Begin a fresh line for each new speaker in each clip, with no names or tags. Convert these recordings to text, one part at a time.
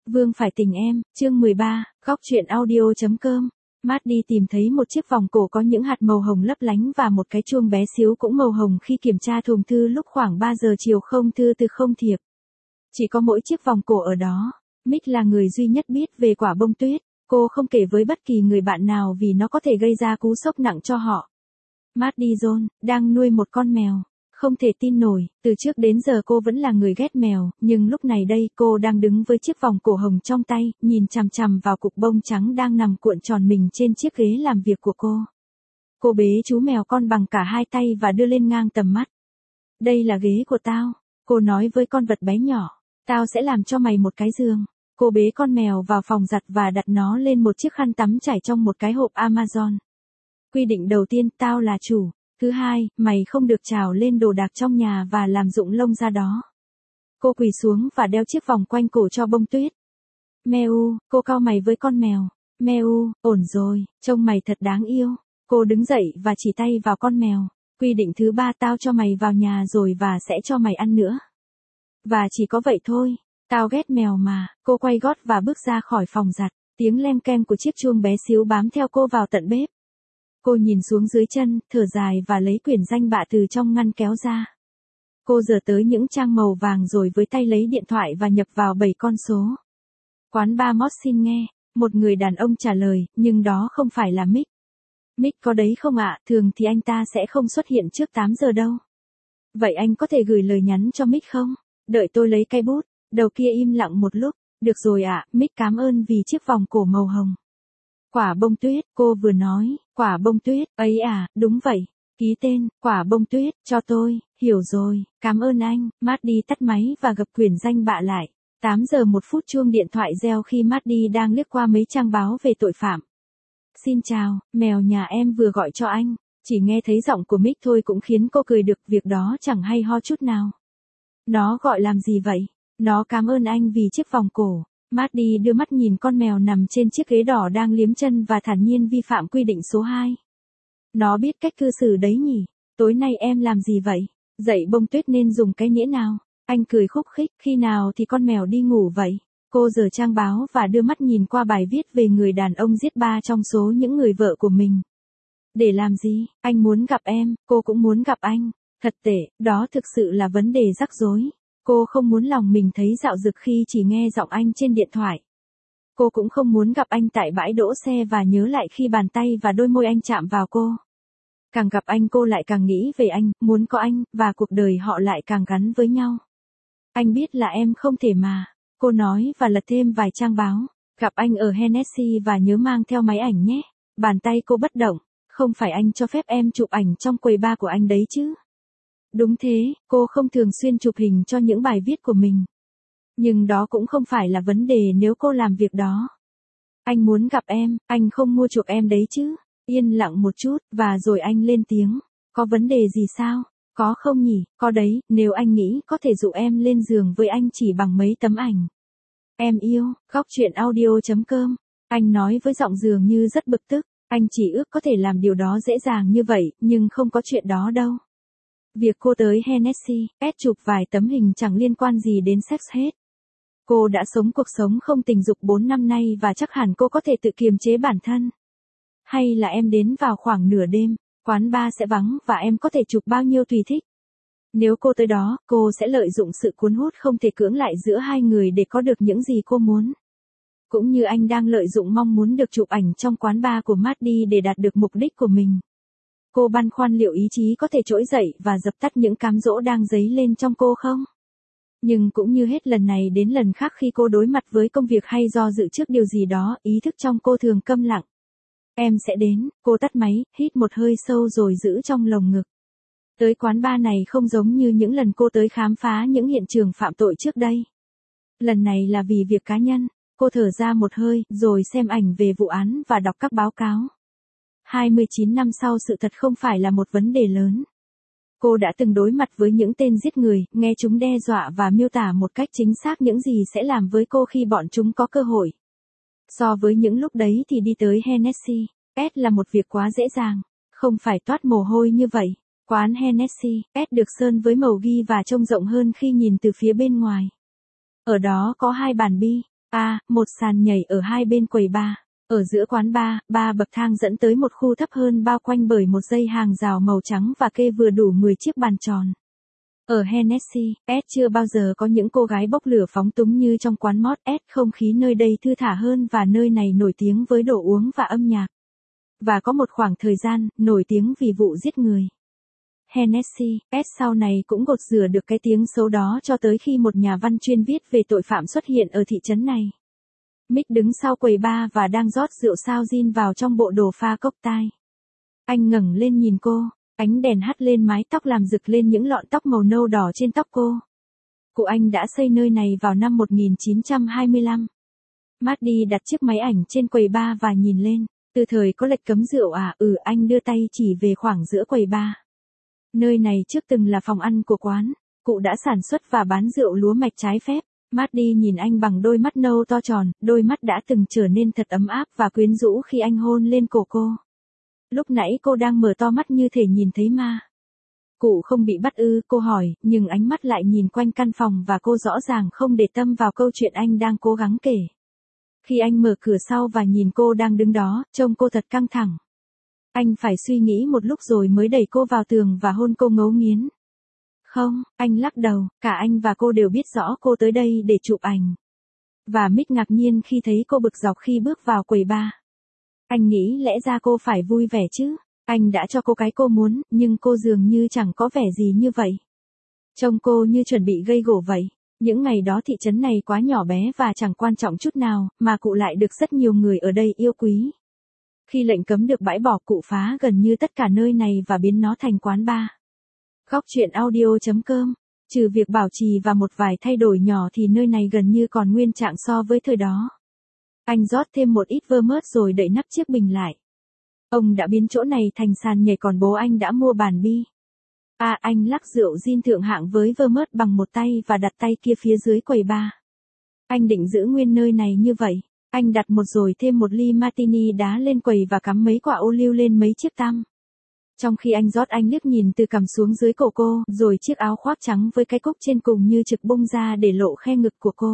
Vương phải tình em, chương 13, góc truyện audio.com. Maddie tìm thấy một chiếc vòng cổ có những hạt màu hồng lấp lánh và một cái chuông bé xíu cũng màu hồng khi kiểm tra thùng thư lúc khoảng 3 giờ chiều, không thư từ không thiệp. Chỉ có mỗi chiếc vòng cổ ở đó. Mick là người duy nhất biết về quả bông tuyết. Cô không kể với bất kỳ người bạn nào vì nó có thể gây ra cú sốc nặng cho họ. Maddie Jones đang nuôi một con mèo. Không thể tin nổi, từ trước đến giờ cô vẫn là người ghét mèo, nhưng lúc này đây cô đang đứng với chiếc vòng cổ hồng trong tay, nhìn chằm chằm vào cục bông trắng đang nằm cuộn tròn mình trên chiếc ghế làm việc của cô. Cô bế chú mèo con bằng cả hai tay và đưa lên ngang tầm mắt. Đây là ghế của tao, cô nói với con vật bé nhỏ, tao sẽ làm cho mày một cái giường. Cô bế con mèo vào phòng giặt và đặt nó lên một chiếc khăn tắm trải trong một cái hộp Amazon. Quy định đầu tiên, tao là chủ. Thứ hai, mày không được trào lên đồ đạc trong nhà và làm rụng lông ra đó. Cô quỳ xuống và đeo chiếc vòng quanh cổ cho bông tuyết. Meo, cô cau mày với con mèo. Meo, ổn rồi, trông mày thật đáng yêu. Cô đứng dậy và chỉ tay vào con mèo. Quy định thứ ba, tao cho mày vào nhà rồi và sẽ cho mày ăn nữa. Và chỉ có vậy thôi, tao ghét mèo mà. Cô quay gót và bước ra khỏi phòng giặt. Tiếng leng keng của chiếc chuông bé xíu bám theo cô vào tận bếp. Cô nhìn xuống dưới chân, thở dài và lấy quyển danh bạ từ trong ngăn kéo ra. Cô giở tới những trang màu vàng rồi với tay lấy điện thoại và nhập vào 7 con số. Quán bar Mod xin nghe, một người đàn ông trả lời, nhưng đó không phải là Mick. Mick có đấy không ạ? Thường thì anh ta sẽ không xuất hiện trước 8 giờ đâu. Vậy anh có thể gửi lời nhắn cho Mick không? Đợi tôi lấy cây bút. Đầu kia im lặng một lúc. Được rồi ạ, Mick cảm ơn vì chiếc vòng cổ màu hồng. Quả bông tuyết, cô vừa nói, quả bông tuyết, ấy à, đúng vậy. Ký tên, quả bông tuyết, cho tôi, hiểu rồi, cảm ơn anh. Maddie tắt máy và gập quyển danh bạ lại. 8 giờ 1 phút chuông điện thoại reo khi Maddie đang liếc qua mấy trang báo về tội phạm. Xin chào, mèo nhà em vừa gọi cho anh. Chỉ nghe thấy giọng của Mick thôi cũng khiến cô cười được, việc đó chẳng hay ho chút nào. Nó gọi làm gì vậy? Nó cảm ơn anh vì chiếc vòng cổ. Maddie đưa mắt nhìn con mèo nằm trên chiếc ghế đỏ đang liếm chân và thản nhiên vi phạm quy định số 2. Nó biết cách cư xử đấy nhỉ? Tối nay em làm gì vậy? Dậy bông tuyết nên dùng cái nĩa nào? Anh cười khúc khích, khi nào thì con mèo đi ngủ vậy? Cô giở trang báo và đưa mắt nhìn qua bài viết về người đàn ông giết 3 trong số những người vợ của mình. Để làm gì? Anh muốn gặp em, cô cũng muốn gặp anh. Thật tệ, đó thực sự là vấn đề rắc rối. Cô không muốn lòng mình thấy dạo dực khi chỉ nghe giọng anh trên điện thoại. Cô cũng không muốn gặp anh tại bãi đỗ xe và nhớ lại khi bàn tay và đôi môi anh chạm vào cô. Càng gặp anh cô lại càng nghĩ về anh, muốn có anh, và cuộc đời họ lại càng gắn với nhau. Anh biết là em không thể mà, cô nói và lật thêm vài trang báo. Gặp anh ở Hennessy và nhớ mang theo máy ảnh nhé. Bàn tay cô bất động, không phải anh cho phép em chụp ảnh trong quầy bar của anh đấy chứ. Đúng thế, cô không thường xuyên chụp hình cho những bài viết của mình. Nhưng đó cũng không phải là vấn đề nếu cô làm việc đó. Anh muốn gặp em, anh không mua chuộc em đấy chứ. Yên lặng một chút, và rồi anh lên tiếng. Có vấn đề gì sao? Có không nhỉ? Có đấy, nếu anh nghĩ có thể dụ em lên giường với anh chỉ bằng mấy tấm ảnh. Em yêu, góc truyện audio.com. Anh nói với giọng dường như rất bực tức. Anh chỉ ước có thể làm điều đó dễ dàng như vậy, nhưng không có chuyện đó đâu. Việc cô tới Hennessy, chụp vài tấm hình chẳng liên quan gì đến sex hết. Cô đã sống cuộc sống không tình dục 4 năm nay và chắc hẳn cô có thể tự kiềm chế bản thân. Hay là em đến vào khoảng nửa đêm, quán bar sẽ vắng và em có thể chụp bao nhiêu tùy thích. Nếu cô tới đó, cô sẽ lợi dụng sự cuốn hút không thể cưỡng lại giữa hai người để có được những gì cô muốn. Cũng như anh đang lợi dụng mong muốn được chụp ảnh trong quán bar của Maddie để đạt được mục đích của mình. Cô băn khoăn liệu ý chí có thể trỗi dậy và dập tắt những cám dỗ đang dấy lên trong cô không? Nhưng cũng như hết lần này đến lần khác khi cô đối mặt với công việc hay do dự trước điều gì đó, ý thức trong cô thường câm lặng. Em sẽ đến, cô tắt máy, hít một hơi sâu rồi giữ trong lồng ngực. Tới quán bar này không giống như những lần cô tới khám phá những hiện trường phạm tội trước đây. Lần này là vì việc cá nhân, cô thở ra một hơi, rồi xem ảnh về vụ án và đọc các báo cáo. 29 năm sau sự thật không phải là một vấn đề lớn. Cô đã từng đối mặt với những tên giết người, nghe chúng đe dọa và miêu tả một cách chính xác những gì sẽ làm với cô khi bọn chúng có cơ hội. So với những lúc đấy thì đi tới Hennessy, là một việc quá dễ dàng, không phải toát mồ hôi như vậy. Quán Hennessy, được sơn với màu ghi và trông rộng hơn khi nhìn từ phía bên ngoài. Ở đó có 2 bàn bi, Một sàn nhảy ở hai bên quầy bar. Ở giữa quán bar, 3 bậc thang dẫn tới một khu thấp hơn bao quanh bởi một dây hàng rào màu trắng và kê vừa đủ 10 chiếc bàn tròn. Ở Hennessy, S chưa bao giờ có những cô gái bốc lửa phóng túng như trong quán Mod S, không khí nơi đây thư thả hơn và nơi này nổi tiếng với đồ uống và âm nhạc. Và có một khoảng thời gian, nổi tiếng vì vụ giết người. Hennessy, S sau này cũng gột rửa được cái tiếng xấu đó cho tới khi một nhà văn chuyên viết về tội phạm xuất hiện ở thị trấn này. Mick đứng sau quầy bar và đang rót rượu sao gin vào trong bộ đồ pha cocktail. Anh ngẩng lên nhìn cô, ánh đèn hắt lên mái tóc làm rực lên những lọn tóc màu nâu đỏ trên tóc cô. Cụ anh đã xây nơi này vào năm 1925. Maddie đặt chiếc máy ảnh trên quầy bar và nhìn lên. Từ thời có lệnh cấm rượu anh đưa tay chỉ về khoảng giữa quầy bar. Nơi này trước từng là phòng ăn của quán. Cụ đã sản xuất và bán rượu lúa mạch trái phép. Maddie nhìn anh bằng đôi mắt nâu to tròn, đôi mắt đã từng trở nên thật ấm áp và quyến rũ khi anh hôn lên cổ cô. Lúc nãy cô đang mở to mắt như thể nhìn thấy ma. Cụ không bị bắt ư, cô hỏi, nhưng ánh mắt lại nhìn quanh căn phòng và cô rõ ràng không để tâm vào câu chuyện anh đang cố gắng kể. Khi anh mở cửa sau và nhìn cô đang đứng đó, trông cô thật căng thẳng. Anh phải suy nghĩ một lúc rồi mới đẩy cô vào tường và hôn cô ngấu nghiến. Không, anh lắc đầu, cả anh và cô đều biết rõ cô tới đây để chụp ảnh. Và Mick ngạc nhiên khi thấy cô bực dọc khi bước vào quầy bar. Anh nghĩ lẽ ra cô phải vui vẻ chứ. Anh đã cho cô cái cô muốn, nhưng cô dường như chẳng có vẻ gì như vậy. Trông cô như chuẩn bị gây gổ vậy. Những ngày đó thị trấn này quá nhỏ bé và chẳng quan trọng chút nào, mà cụ lại được rất nhiều người ở đây yêu quý. Khi lệnh cấm được bãi bỏ, cụ phá gần như tất cả nơi này và biến nó thành quán bar. Góc truyện audio.com. Trừ việc bảo trì và một vài thay đổi nhỏ thì nơi này gần như còn nguyên trạng so với thời đó. Anh rót thêm một ít vermouth rồi đậy nắp chiếc bình lại. Ông đã biến chỗ này thành sàn nhảy, còn bố anh đã mua bàn bi. Anh lắc rượu gin thượng hạng với vermouth bằng một tay và đặt tay kia phía dưới quầy bar. Anh định giữ nguyên nơi này như vậy. Anh đặt một rồi thêm một ly martini đá lên quầy và cắm mấy quả ô liu lên mấy chiếc tăm. Trong khi anh rót, anh liếc nhìn từ cằm xuống dưới cổ cô, rồi chiếc áo khoác trắng với cái cúc trên cùng như trực bung ra để lộ khe ngực của cô.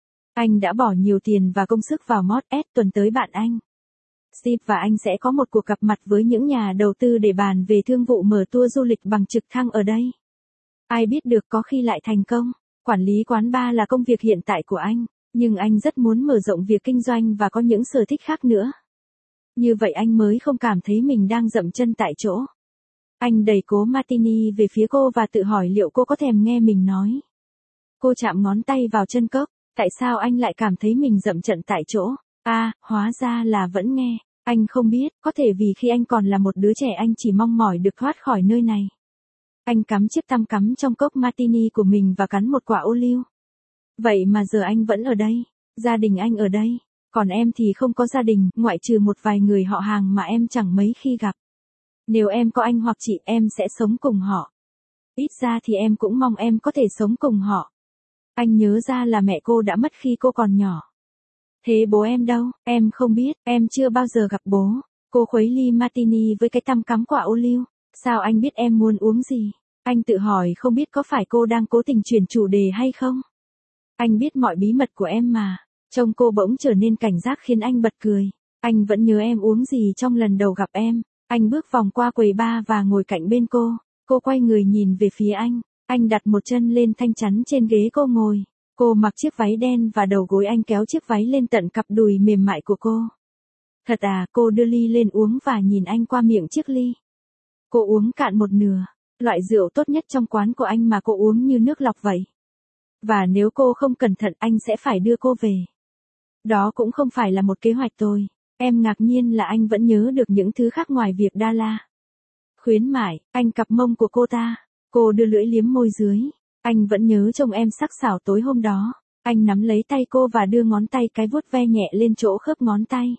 Anh đã bỏ nhiều tiền và công sức vào Mod S. Tuần tới bạn anh, Steve và anh sẽ có một cuộc gặp mặt với những nhà đầu tư để bàn về thương vụ mở tour du lịch bằng trực thăng ở đây. Ai biết được, có khi lại thành công. Quản lý quán bar là công việc hiện tại của anh, nhưng anh rất muốn mở rộng việc kinh doanh và có những sở thích khác nữa. Như vậy anh mới không cảm thấy mình đang dậm chân tại chỗ. Anh đẩy cố martini về phía cô và tự hỏi liệu cô có thèm nghe mình nói. Cô chạm ngón tay vào chân cốc. Tại sao anh lại cảm thấy mình dậm chân tại chỗ? Hóa ra là vẫn nghe. Anh không biết, có thể vì khi anh còn là một đứa trẻ anh chỉ mong mỏi được thoát khỏi nơi này. Anh cắm chiếc tăm cắm trong cốc martini của mình và cắn một quả ô liu. Vậy mà giờ anh vẫn ở đây. Gia đình anh ở đây. Còn em thì không có gia đình, ngoại trừ một vài người họ hàng mà em chẳng mấy khi gặp. Nếu em có anh hoặc chị, em sẽ sống cùng họ. Ít ra thì em cũng mong em có thể sống cùng họ. Anh nhớ ra là mẹ cô đã mất khi cô còn nhỏ. Thế bố em đâu? Em không biết, em chưa bao giờ gặp bố. Cô khuấy ly martini với cái tăm cắm quả ô liu. Sao anh biết em muốn uống gì? Anh tự hỏi, không biết có phải cô đang cố tình chuyển chủ đề hay không? Anh biết mọi bí mật của em mà. Trông cô bỗng trở nên cảnh giác khiến anh bật cười. Anh vẫn nhớ em uống gì trong lần đầu gặp em. Anh bước vòng qua quầy bar và ngồi cạnh bên cô. Cô quay người nhìn về phía anh. Anh đặt một chân lên thanh chắn trên ghế cô ngồi. Cô mặc chiếc váy đen và đầu gối anh kéo chiếc váy lên tận cặp đùi mềm mại của cô. Thật cô đưa ly lên uống và nhìn anh qua miệng chiếc ly. Cô uống cạn một nửa. Loại rượu tốt nhất trong quán của anh mà cô uống như nước lọc vậy. Và nếu cô không cẩn thận, anh sẽ phải đưa cô về. Đó cũng không phải là một kế hoạch tồi. Em ngạc nhiên là anh vẫn nhớ được những thứ khác ngoài việc đa la. Khuyến mại, anh cặp mông của cô ta. Cô đưa lưỡi liếm môi dưới. Anh vẫn nhớ trông em sắc sảo tối hôm đó. Anh nắm lấy tay cô và đưa ngón tay cái vuốt ve nhẹ lên chỗ khớp ngón tay.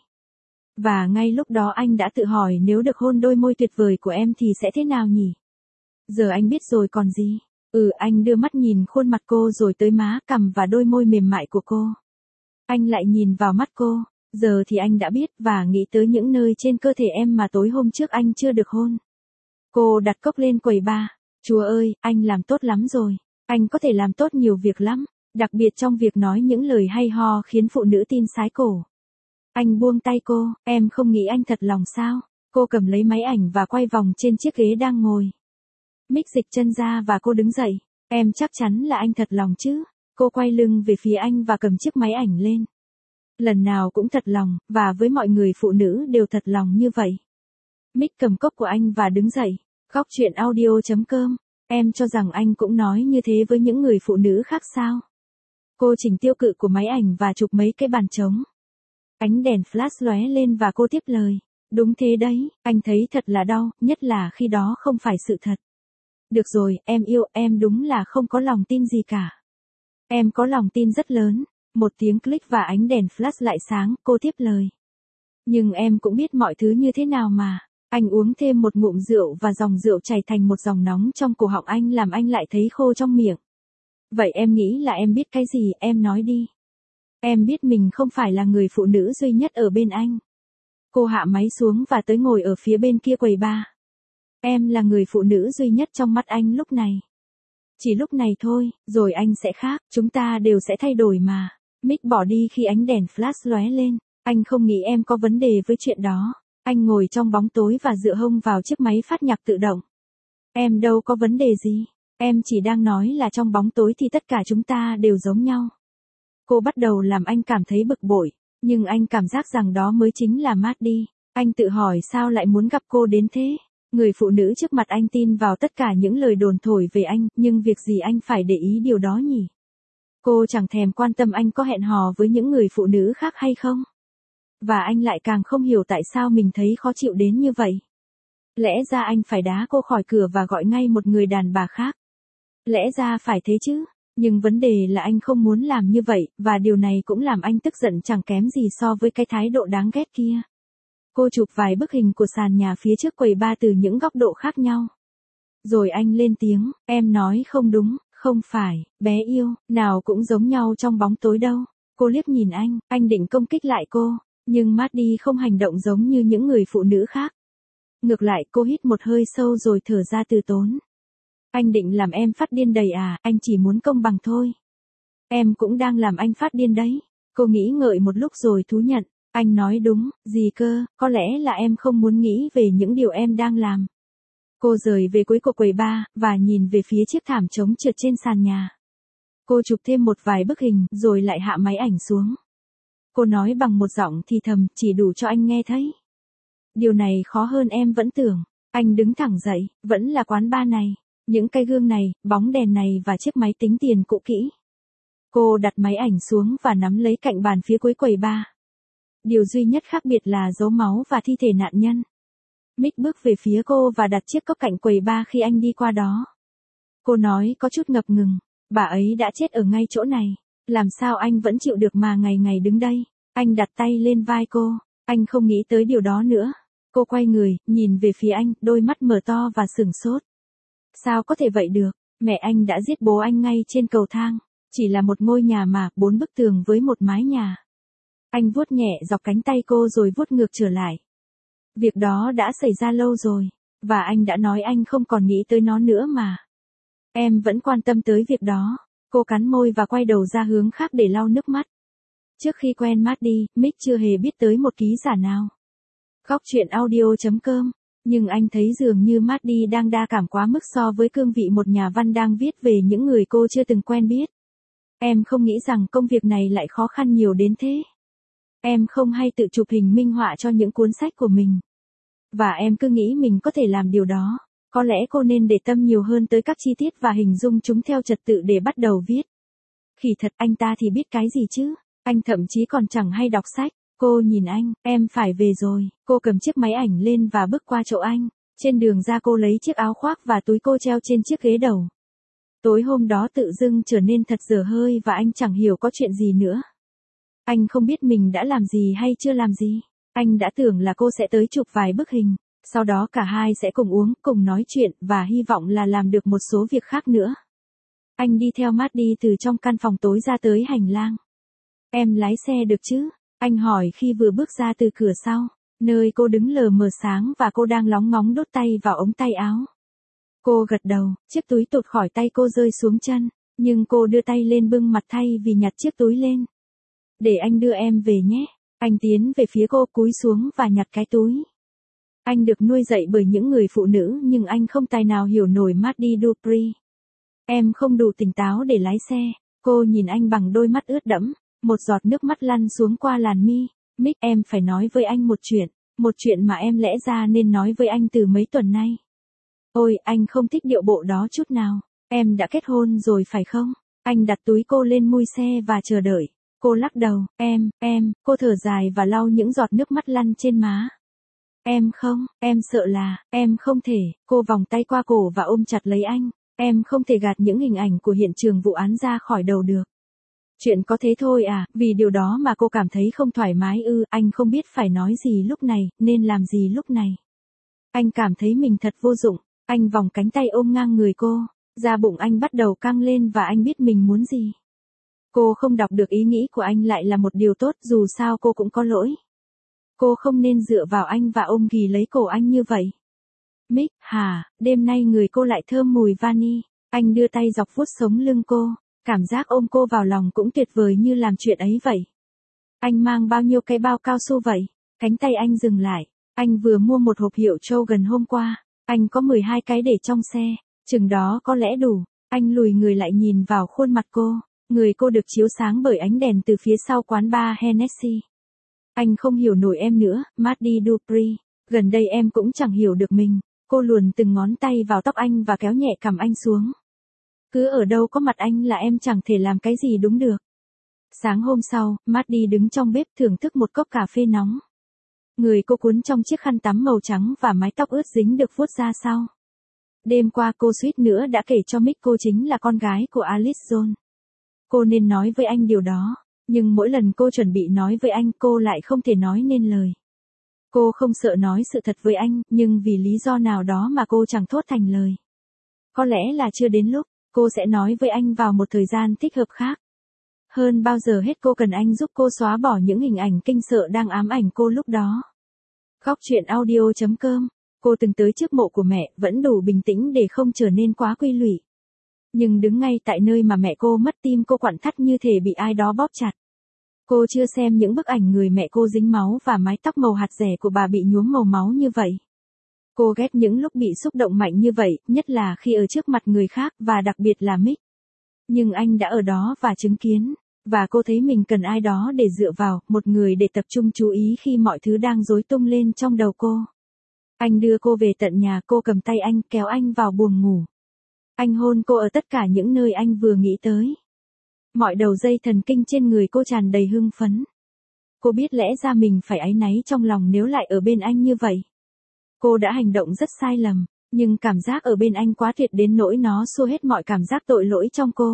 Và ngay lúc đó anh đã tự hỏi nếu được hôn đôi môi tuyệt vời của em thì sẽ thế nào nhỉ? Giờ anh biết rồi còn gì. Anh đưa mắt nhìn khuôn mặt cô rồi tới má, cằm và đôi môi mềm mại của cô. Anh lại nhìn vào mắt cô. Giờ thì anh đã biết và nghĩ tới những nơi trên cơ thể em mà tối hôm trước anh chưa được hôn. Cô đặt cốc lên quầy bar. Chúa ơi, anh làm tốt lắm rồi. Anh có thể làm tốt nhiều việc lắm. Đặc biệt trong việc nói những lời hay ho khiến phụ nữ tin sái cổ. Anh buông tay cô, em không nghĩ anh thật lòng sao? Cô cầm lấy máy ảnh và quay vòng trên chiếc ghế đang ngồi. Mick dịch chân ra và cô đứng dậy. Em chắc chắn là anh thật lòng chứ? Cô quay lưng về phía anh và cầm chiếc máy ảnh lên. Lần nào cũng thật lòng, và với mọi người phụ nữ đều thật lòng như vậy. Mick cầm cốc của anh và đứng dậy. Góc chuyện audio.com. Em cho rằng anh cũng nói như thế với những người phụ nữ khác sao? Cô chỉnh tiêu cự của máy ảnh và chụp mấy cái bàn trống. Ánh đèn flash lóe lên và cô tiếp lời. Đúng thế đấy, anh thấy thật là đau, nhất là khi đó không phải sự thật. Được rồi, em yêu, em đúng là không có lòng tin gì cả. Em có lòng tin rất lớn. Một tiếng click và ánh đèn flash lại sáng, cô tiếp lời. Nhưng em cũng biết mọi thứ như thế nào mà. Anh uống thêm một ngụm rượu và dòng rượu chảy thành một dòng nóng trong cổ họng anh làm anh lại thấy khô trong miệng. Vậy em nghĩ là em biết cái gì, em nói đi. Em biết mình không phải là người phụ nữ duy nhất ở bên anh. Cô hạ máy xuống và tới ngồi ở phía bên kia quầy bar. Em là người phụ nữ duy nhất trong mắt anh lúc này. Chỉ lúc này thôi, rồi anh sẽ khác, chúng ta đều sẽ thay đổi mà. Mick bỏ đi khi ánh đèn flash lóe lên. Anh không nghĩ em có vấn đề với chuyện đó. Anh ngồi trong bóng tối và dựa hông vào chiếc máy phát nhạc tự động. Em đâu có vấn đề gì. Em chỉ đang nói là trong bóng tối thì tất cả chúng ta đều giống nhau. Cô bắt đầu làm anh cảm thấy bực bội, nhưng anh cảm giác rằng đó mới chính là Maddie. Anh tự hỏi sao lại muốn gặp cô đến thế. Người phụ nữ trước mặt anh tin vào tất cả những lời đồn thổi về anh, nhưng việc gì anh phải để ý điều đó nhỉ? Cô chẳng thèm quan tâm anh có hẹn hò với những người phụ nữ khác hay không. Và anh lại càng không hiểu tại sao mình thấy khó chịu đến như vậy. Lẽ ra anh phải đá cô khỏi cửa và gọi ngay một người đàn bà khác. Lẽ ra phải thế chứ. Nhưng vấn đề là anh không muốn làm như vậy, và điều này cũng làm anh tức giận chẳng kém gì so với cái thái độ đáng ghét kia. Cô chụp vài bức hình của sàn nhà phía trước quầy bar từ những góc độ khác nhau. Rồi anh lên tiếng, em nói không đúng, không phải, bé yêu, nào cũng giống nhau trong bóng tối đâu. Cô liếc nhìn anh định công kích lại cô, nhưng Maddie không hành động giống như những người phụ nữ khác. Ngược lại cô hít một hơi sâu rồi thở ra từ tốn. Anh định làm em phát điên đầy à, anh chỉ muốn công bằng thôi. Em cũng đang làm anh phát điên đấy. Cô nghĩ ngợi một lúc rồi thú nhận. Anh nói đúng, gì cơ, có lẽ là em không muốn nghĩ về những điều em đang làm. Cô rời về cuối của quầy bar, và nhìn về phía chiếc thảm trống trượt trên sàn nhà. Cô chụp thêm một vài bức hình, rồi lại hạ máy ảnh xuống. Cô nói bằng một giọng thì thầm, chỉ đủ cho anh nghe thấy. Điều này khó hơn em vẫn tưởng. Anh đứng thẳng dậy, vẫn là quán bar này. Những cái gương này, bóng đèn này và chiếc máy tính tiền cũ kỹ. Cô đặt máy ảnh xuống và nắm lấy cạnh bàn phía cuối quầy bar. Điều duy nhất khác biệt là dấu máu và thi thể nạn nhân. Mick bước về phía cô và đặt chiếc cốc cạnh quầy bar khi anh đi qua đó. Cô nói có chút ngập ngừng, bà ấy đã chết ở ngay chỗ này. Làm sao anh vẫn chịu được mà ngày ngày đứng đây? Anh đặt tay lên vai cô, anh không nghĩ tới điều đó nữa. Cô quay người, nhìn về phía anh, đôi mắt mở to và sửng sốt. Sao có thể vậy được? Mẹ anh đã giết bố anh ngay trên cầu thang. Chỉ là một ngôi nhà mà, 4 bức tường với một mái nhà. Anh vuốt nhẹ dọc cánh tay cô rồi vuốt ngược trở lại. Việc đó đã xảy ra lâu rồi, và anh đã nói anh không còn nghĩ tới nó nữa mà. Em vẫn quan tâm tới việc đó. Cô cắn môi và quay đầu ra hướng khác để lau nước mắt. Trước khi quen Maddie, Mick chưa hề biết tới một ký giả nào. Góc chuyện audio.com. Nhưng anh thấy dường như Maddie đang đa cảm quá mức so với cương vị một nhà văn đang viết về những người cô chưa từng quen biết. Em không nghĩ rằng công việc này lại khó khăn nhiều đến thế. Em không hay tự chụp hình minh họa cho những cuốn sách của mình. Và em cứ nghĩ mình có thể làm điều đó. Có lẽ cô nên để tâm nhiều hơn tới các chi tiết và hình dung chúng theo trật tự để bắt đầu viết. Khỉ thật, anh ta thì biết cái gì chứ? Anh thậm chí còn chẳng hay đọc sách. Cô nhìn anh, em phải về rồi. Cô cầm chiếc máy ảnh lên và bước qua chỗ anh. Trên đường ra cô lấy chiếc áo khoác và túi cô treo trên chiếc ghế đầu. Tối hôm đó tự dưng trở nên thật dở hơi và anh chẳng hiểu có chuyện gì nữa. Anh không biết mình đã làm gì hay chưa làm gì. Anh đã tưởng là cô sẽ tới chụp vài bức hình. Sau đó cả hai sẽ cùng uống, cùng nói chuyện và hy vọng là làm được một số việc khác nữa. Anh đi theo Maddie từ trong căn phòng tối ra tới hành lang. Em lái xe được chứ? Anh hỏi khi vừa bước ra từ cửa sau, nơi cô đứng lờ mờ sáng và cô đang lóng ngóng đốt tay vào ống tay áo. Cô gật đầu, chiếc túi tụt khỏi tay cô rơi xuống chân. Nhưng cô đưa tay lên bưng mặt thay vì nhặt chiếc túi lên. Để anh đưa em về nhé. Anh tiến về phía cô, cúi xuống và nhặt cái túi. Anh được nuôi dạy bởi những người phụ nữ nhưng anh không tài nào hiểu nổi Maddie Dupree. Em không đủ tỉnh táo để lái xe. Cô nhìn anh bằng đôi mắt ướt đẫm. Một giọt nước mắt lăn xuống qua làn mi. Mick, em phải nói với anh một chuyện. Một chuyện mà em lẽ ra nên nói với anh từ mấy tuần nay. Ôi, anh không thích điệu bộ đó chút nào. Em đã kết hôn rồi phải không? Anh đặt túi cô lên mui xe và chờ đợi. Cô lắc đầu, cô thở dài và lau những giọt nước mắt lăn trên má. Em không, em sợ là, em không thể. Cô vòng tay qua cổ và ôm chặt lấy anh. Em không thể gạt những hình ảnh của hiện trường vụ án ra khỏi đầu được. Chuyện có thế thôi à, vì điều đó mà cô cảm thấy không thoải mái ư. Anh không biết phải nói gì lúc này, nên làm gì lúc này. Anh cảm thấy mình thật vô dụng. Anh vòng cánh tay ôm ngang người cô. Da bụng anh bắt đầu căng lên và anh biết mình muốn gì. Cô không đọc được ý nghĩ của anh lại là một điều tốt, dù sao cô cũng có lỗi. Cô không nên dựa vào anh và ôm ghì lấy cổ anh như vậy. Mick, hả, đêm nay người cô lại thơm mùi vani. Anh đưa tay dọc vuốt sống lưng cô. Cảm giác ôm cô vào lòng cũng tuyệt vời như làm chuyện ấy vậy. Anh mang bao nhiêu cái bao cao su vậy? Cánh tay anh dừng lại. Anh vừa mua một hộp hiệu Châu gần hôm qua. Anh có 12 cái để trong xe. Chừng đó có lẽ đủ. Anh lùi người lại nhìn vào khuôn mặt cô. Người cô được chiếu sáng bởi ánh đèn từ phía sau quán bar Hennessy. Anh không hiểu nổi em nữa, Maddie Dupree. Gần đây em cũng chẳng hiểu được mình. Cô luồn từng ngón tay vào tóc anh và kéo nhẹ cằm anh xuống. Cứ ở đâu có mặt anh là em chẳng thể làm cái gì đúng được. Sáng hôm sau, Maddie đứng trong bếp thưởng thức một cốc cà phê nóng. Người cô cuốn trong chiếc khăn tắm màu trắng và mái tóc ướt dính được vuốt ra sau. Đêm qua cô suýt nữa đã kể cho Mick cô chính là con gái của Alice Jones. Cô nên nói với anh điều đó, nhưng mỗi lần cô chuẩn bị nói với anh cô lại không thể nói nên lời. Cô không sợ nói sự thật với anh, nhưng vì lý do nào đó mà cô chẳng thốt thành lời. Có lẽ là chưa đến lúc, cô sẽ nói với anh vào một thời gian thích hợp khác. Hơn bao giờ hết cô cần anh giúp cô xóa bỏ những hình ảnh kinh sợ đang ám ảnh cô lúc đó. Góc truyện audio.com. Cô từng tới trước mộ của mẹ, vẫn đủ bình tĩnh để không trở nên quá quy lụy. Nhưng đứng ngay tại nơi mà mẹ cô mất, tim cô quặn thắt như thể bị ai đó bóp chặt. Cô chưa xem những bức ảnh người mẹ cô dính máu và mái tóc màu hạt rẻ của bà bị nhuốm màu máu như vậy. Cô ghét những lúc bị xúc động mạnh như vậy, nhất là khi ở trước mặt người khác và đặc biệt là Mick. Nhưng anh đã ở đó và chứng kiến, và cô thấy mình cần ai đó để dựa vào, một người để tập trung chú ý khi mọi thứ đang rối tung lên trong đầu cô. Anh đưa cô về tận nhà, cô cầm tay anh, kéo anh vào buồng ngủ. Anh hôn cô ở tất cả những nơi anh vừa nghĩ tới. Mọi đầu dây thần kinh trên người cô tràn đầy hưng phấn. Cô biết lẽ ra mình phải áy náy trong lòng nếu lại ở bên anh như vậy. Cô đã hành động rất sai lầm, nhưng cảm giác ở bên anh quá tuyệt đến nỗi nó xua hết mọi cảm giác tội lỗi trong cô.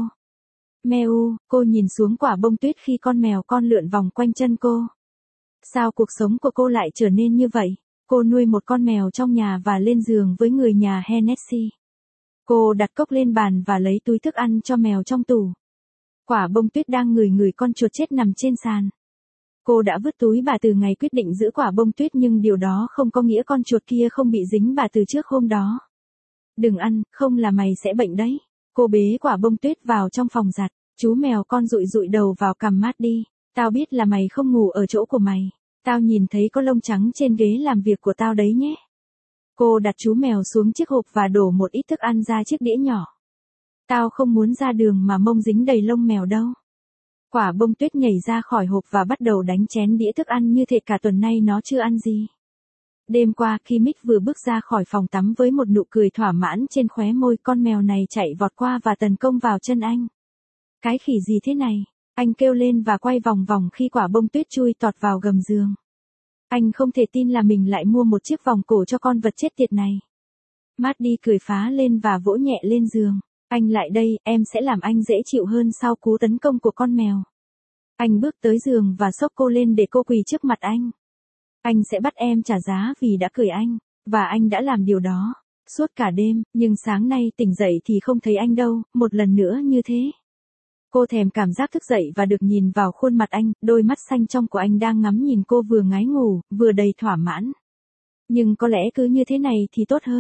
Meo, cô nhìn xuống quả bông tuyết khi con mèo con lượn vòng quanh chân cô. Sao cuộc sống của cô lại trở nên như vậy? Cô nuôi một con mèo trong nhà và lên giường với người nhà Hennessy. Cô đặt cốc lên bàn và lấy túi thức ăn cho mèo trong tủ. Quả bông tuyết đang ngửi con chuột chết nằm trên sàn. Cô đã vứt túi bà từ ngày quyết định giữ quả bông tuyết, nhưng điều đó không có nghĩa con chuột kia không bị dính bà từ trước hôm đó. Đừng ăn, không là mày sẽ bệnh đấy. Cô bế quả bông tuyết vào trong phòng giặt. Chú mèo con dụi dụi đầu vào cằm Maddie. Tao biết là mày không ngủ ở chỗ của mày. Tao nhìn thấy có lông trắng trên ghế làm việc của tao đấy nhé. Cô đặt chú mèo xuống chiếc hộp và đổ một ít thức ăn ra chiếc đĩa nhỏ. Tao không muốn ra đường mà mông dính đầy lông mèo đâu. Quả bông tuyết nhảy ra khỏi hộp và bắt đầu đánh chén đĩa thức ăn như thể cả tuần nay nó chưa ăn gì. Đêm qua khi Mick vừa bước ra khỏi phòng tắm với một nụ cười thỏa mãn trên khóe môi, con mèo này chạy vọt qua và tấn công vào chân anh. Cái khỉ gì thế này? Anh kêu lên và quay vòng vòng khi quả bông tuyết chui tọt vào gầm giường. Anh không thể tin là mình lại mua một chiếc vòng cổ cho con vật chết tiệt này. Maddie cười phá lên và vỗ nhẹ lên giường. Anh lại đây, em sẽ làm anh dễ chịu hơn sau cú tấn công của con mèo. Anh bước tới giường và xốc cô lên để cô quỳ trước mặt anh. Anh sẽ bắt em trả giá vì đã cười anh, và anh đã làm điều đó suốt cả đêm, nhưng sáng nay tỉnh dậy thì không thấy anh đâu, một lần nữa như thế. Cô thèm cảm giác thức dậy và được nhìn vào khuôn mặt anh, đôi mắt xanh trong của anh đang ngắm nhìn cô vừa ngái ngủ, vừa đầy thỏa mãn. Nhưng có lẽ cứ như thế này thì tốt hơn.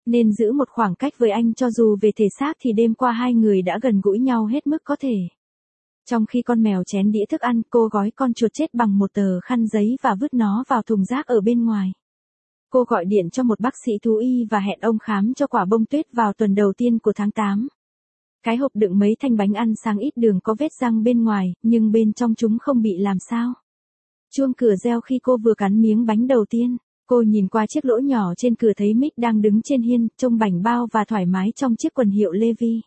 Nên giữ một khoảng cách với anh cho dù về thể xác thì đêm qua hai người đã gần gũi nhau hết mức có thể. Trong khi con mèo chén đĩa thức ăn, cô gói con chuột chết bằng một tờ khăn giấy và vứt nó vào thùng rác ở bên ngoài. Cô gọi điện cho một bác sĩ thú y và hẹn ông khám cho quả bông tuyết vào tuần đầu tiên của tháng 8. Cái hộp đựng mấy thanh bánh ăn sáng ít đường có vết răng bên ngoài, nhưng bên trong chúng không bị làm sao. Chuông cửa reo khi cô vừa cắn miếng bánh đầu tiên. Cô nhìn qua chiếc lỗ nhỏ trên cửa thấy Mick đang đứng trên hiên, trông bảnh bao và thoải mái trong chiếc quần hiệu Levi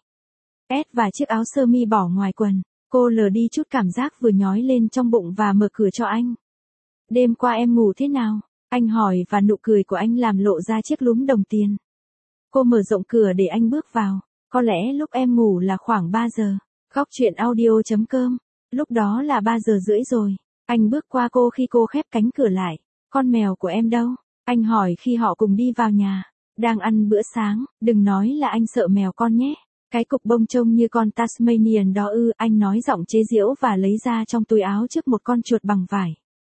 S và chiếc áo sơ mi bỏ ngoài quần. Cô lờ đi chút cảm giác vừa nhói lên trong bụng và mở cửa cho anh. Đêm qua em ngủ thế nào? Anh hỏi và nụ cười của anh làm lộ ra chiếc lúm đồng tiền. Cô mở rộng cửa để anh bước vào. Có lẽ lúc em ngủ là khoảng 3 giờ. Góc chuyện audio.com. Lúc đó là 3 giờ rưỡi rồi. Anh bước qua cô khi cô khép cánh cửa lại. Con mèo của em đâu? Anh hỏi khi họ cùng đi vào nhà. Đang ăn bữa sáng, đừng nói là anh sợ mèo con nhé. Cái cục bông trông như con Tasmanian đó ư, anh nói giọng chế giễu và lấy ra trong túi áo trước một con chuột bằng vải.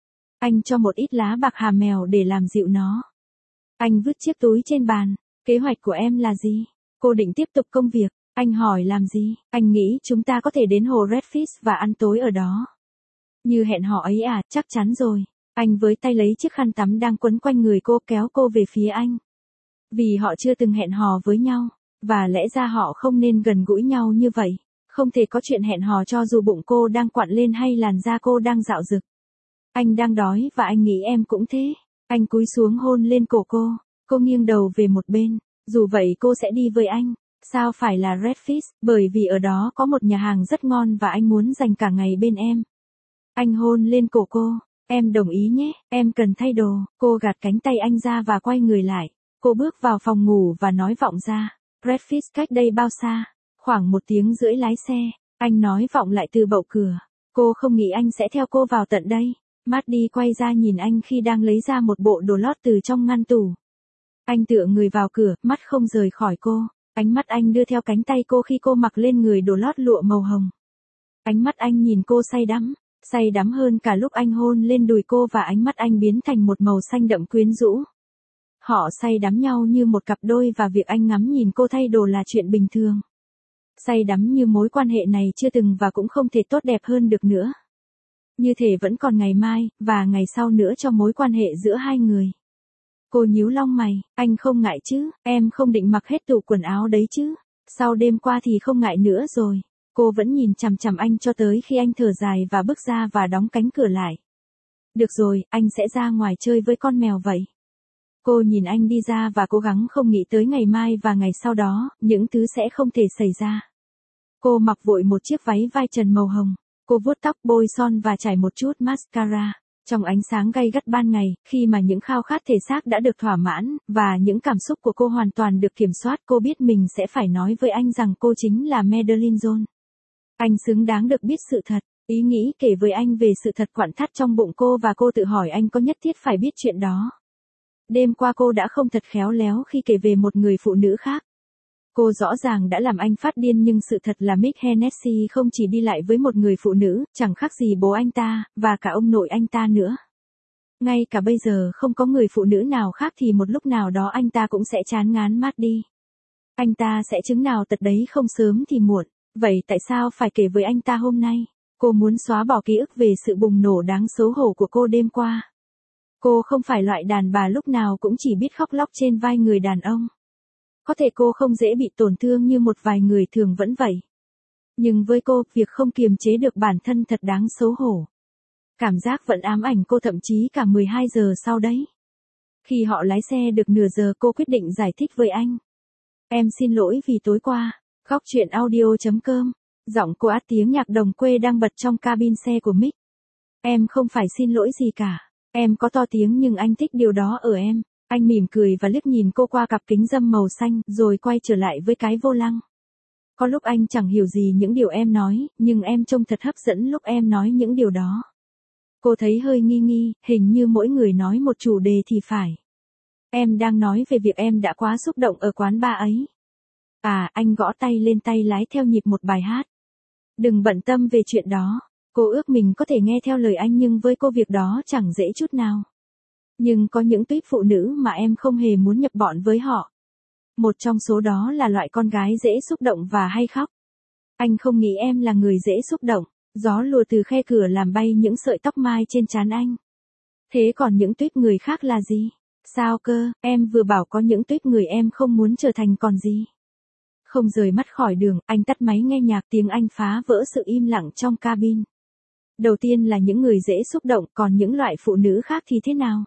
Anh cho một ít lá bạc hà mèo để làm dịu nó. Anh vứt chiếc túi trên bàn. Kế hoạch của em là gì? Cô định tiếp tục công việc. Anh hỏi làm gì? Anh nghĩ chúng ta có thể đến hồ Redfish và ăn tối ở đó. Như hẹn hò ấy à, chắc chắn rồi. Anh với tay lấy chiếc khăn tắm đang quấn quanh người cô kéo cô về phía anh. Vì họ chưa từng hẹn hò với nhau, và lẽ ra họ không nên gần gũi nhau như vậy. Không thể có chuyện hẹn hò cho dù bụng cô đang quặn lên hay làn da cô đang dạo rực. Anh đang đói và anh nghĩ em cũng thế. Anh cúi xuống hôn lên cổ cô. Cô nghiêng đầu về một bên. Dù vậy cô sẽ đi với anh. Sao phải là Redfish? Bởi vì ở đó có một nhà hàng rất ngon và anh muốn dành cả ngày bên em. Anh hôn lên cổ cô. Em đồng ý nhé, em cần thay đồ. Cô gạt cánh tay anh ra và quay người lại. Cô bước vào phòng ngủ và nói vọng ra. Redfish cách đây bao xa? Khoảng 1 tiếng rưỡi lái xe. Anh nói vọng lại từ bậu cửa. Cô không nghĩ anh sẽ theo cô vào tận đây. Maddie quay ra nhìn anh khi đang lấy ra một bộ đồ lót từ trong ngăn tủ. Anh tựa người vào cửa, mắt không rời khỏi cô. Ánh mắt anh đưa theo cánh tay cô khi cô mặc lên người đồ lót lụa màu hồng. Ánh mắt anh nhìn cô say đắm hơn cả lúc anh hôn lên đùi cô và ánh mắt anh biến thành một màu xanh đậm quyến rũ. Họ say đắm nhau như một cặp đôi và việc anh ngắm nhìn cô thay đồ là chuyện bình thường. Say đắm như mối quan hệ này chưa từng và cũng không thể tốt đẹp hơn được nữa. Như thể vẫn còn ngày mai, và ngày sau nữa cho mối quan hệ giữa hai người. Cô nhíu lông mày, anh không ngại chứ, em không định mặc hết tủ quần áo đấy chứ. Sau đêm qua thì không ngại nữa rồi. Cô vẫn nhìn chằm chằm anh cho tới khi anh thở dài và bước ra và đóng cánh cửa lại. Được rồi, anh sẽ ra ngoài chơi với con mèo vậy. Cô nhìn anh đi ra và cố gắng không nghĩ tới ngày mai và ngày sau đó, những thứ sẽ không thể xảy ra. Cô mặc vội một chiếc váy vai trần màu hồng. Cô vuốt tóc, bôi son và chải một chút mascara. Trong ánh sáng gay gắt ban ngày, khi mà những khao khát thể xác đã được thỏa mãn, và những cảm xúc của cô hoàn toàn được kiểm soát, cô biết mình sẽ phải nói với anh rằng cô chính là Madeline Jones. Anh xứng đáng được biết sự thật. Ý nghĩ kể với anh về sự thật quặn thắt trong bụng cô và cô tự hỏi anh có nhất thiết phải biết chuyện đó. Đêm qua cô đã không thật khéo léo khi kể về một người phụ nữ khác. Cô rõ ràng đã làm anh phát điên nhưng sự thật là Mick Hennessy không chỉ đi lại với một người phụ nữ, chẳng khác gì bố anh ta, và cả ông nội anh ta nữa. Ngay cả bây giờ không có người phụ nữ nào khác thì một lúc nào đó anh ta cũng sẽ chán ngán Maddie. Anh ta sẽ chứng nào tật đấy không sớm thì muộn. Vậy tại sao phải kể với anh ta hôm nay? Cô muốn xóa bỏ ký ức về sự bùng nổ đáng xấu hổ của cô đêm qua. Cô không phải loại đàn bà lúc nào cũng chỉ biết khóc lóc trên vai người đàn ông. Có thể cô không dễ bị tổn thương như một vài người thường vẫn vậy. Nhưng với cô, việc không kiềm chế được bản thân thật đáng xấu hổ. Cảm giác vẫn ám ảnh cô thậm chí cả 12 giờ sau đấy. Khi họ lái xe được nửa giờ cô quyết định giải thích với anh. Em xin lỗi vì tối qua. Góc chuyện audio.com. Giọng cô át tiếng nhạc đồng quê đang bật trong cabin xe của Mick. Em không phải xin lỗi gì cả. Em có to tiếng nhưng anh thích điều đó ở em. Anh mỉm cười và liếc nhìn cô qua cặp kính râm màu xanh, rồi quay trở lại với cái vô lăng. Có lúc anh chẳng hiểu gì những điều em nói, nhưng em trông thật hấp dẫn lúc em nói những điều đó. Cô thấy hơi nghi, hình như mỗi người nói một chủ đề thì phải. Em đang nói về việc em đã quá xúc động ở quán bar ấy. À, anh gõ tay lên tay lái theo nhịp một bài hát. Đừng bận tâm về chuyện đó. Cô ước mình có thể nghe theo lời anh nhưng với cô việc đó chẳng dễ chút nào. Nhưng có những tuýp phụ nữ mà em không hề muốn nhập bọn với họ. Một trong số đó là loại con gái dễ xúc động và hay khóc. Anh không nghĩ em là người dễ xúc động. Gió lùa từ khe cửa làm bay những sợi tóc mai trên trán anh. Thế còn những tuýp người khác là gì? Sao cơ, em vừa bảo có những tuýp người em không muốn trở thành còn gì? Không rời mắt khỏi đường, anh tắt máy nghe nhạc, tiếng anh phá vỡ sự im lặng trong cabin. Đầu tiên là những người dễ xúc động, còn những loại phụ nữ khác thì thế nào?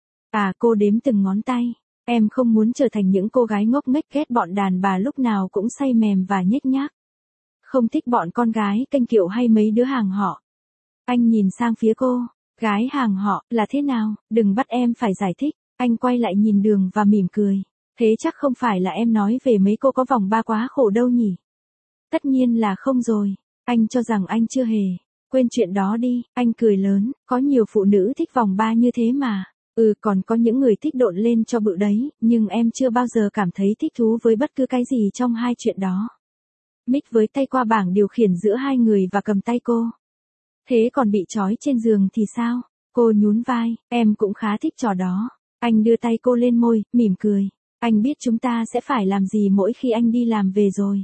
Cô đếm từng ngón tay. Em không muốn trở thành những cô gái ngốc nghếch ghét bọn đàn bà lúc nào cũng say mềm và nhếch nhác. Không thích bọn con gái kênh kiệu hay mấy đứa hàng họ. Anh nhìn sang phía cô. Gái hàng họ, là thế nào? Đừng bắt em phải giải thích. Anh quay lại nhìn đường và mỉm cười. Thế chắc không phải là em nói về mấy cô có vòng ba quá khổ đâu nhỉ? Tất nhiên là không rồi. Anh cho rằng anh chưa hề. Quên chuyện đó đi, anh cười lớn. Có nhiều phụ nữ thích vòng ba như thế mà. Còn có những người thích độn lên cho bự đấy, nhưng em chưa bao giờ cảm thấy thích thú với bất cứ cái gì trong hai chuyện đó. Mick với tay qua bảng điều khiển giữa hai người và cầm tay cô. Thế còn bị trói trên giường thì sao? Cô nhún vai, em cũng khá thích trò đó. Anh đưa tay cô lên môi, mỉm cười. Anh biết chúng ta sẽ phải làm gì mỗi khi anh đi làm về rồi.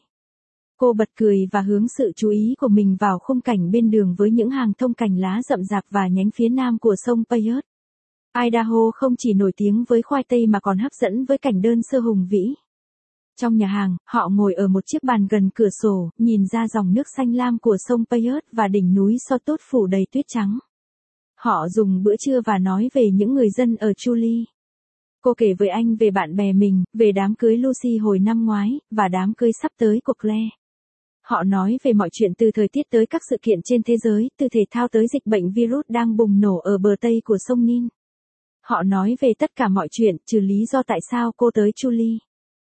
Cô bật cười và hướng sự chú ý của mình vào khung cảnh bên đường với những hàng thông cành lá rậm rạp và nhánh phía nam của sông Payette. Idaho không chỉ nổi tiếng với khoai tây mà còn hấp dẫn với cảnh đơn sơ hùng vĩ. Trong nhà hàng, họ ngồi ở một chiếc bàn gần cửa sổ, nhìn ra dòng nước xanh lam của sông Payette và đỉnh núi Sotut phủ đầy tuyết trắng. Họ dùng bữa trưa và nói về những người dân ở Julie. Cô kể với anh về bạn bè mình, về đám cưới Lucy hồi năm ngoái, và đám cưới sắp tới của Claire. Họ nói về mọi chuyện từ thời tiết tới các sự kiện trên thế giới, từ thể thao tới dịch bệnh virus đang bùng nổ ở bờ Tây của sông Nin. Họ nói về tất cả mọi chuyện, trừ lý do tại sao cô tới Julie.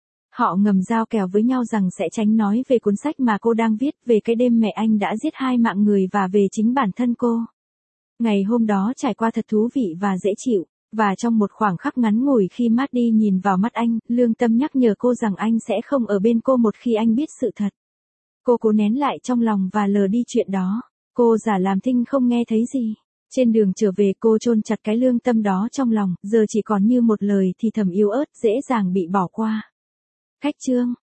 Họ ngầm giao kèo với nhau rằng sẽ tránh nói về cuốn sách mà cô đang viết, về cái đêm mẹ anh đã giết 2 mạng người và về chính bản thân cô. Ngày hôm đó trải qua thật thú vị và dễ chịu, và trong một khoảng khắc ngắn ngủi khi Maddie nhìn vào mắt anh, lương tâm nhắc nhở cô rằng anh sẽ không ở bên cô một khi anh biết sự thật. Cô cố nén lại trong lòng và lờ đi chuyện đó. Cô giả làm thinh không nghe thấy gì. Trên đường trở về cô chôn chặt cái lương tâm đó trong lòng, giờ chỉ còn như một lời thì thầm yếu ớt dễ dàng bị bỏ qua. Khách trương,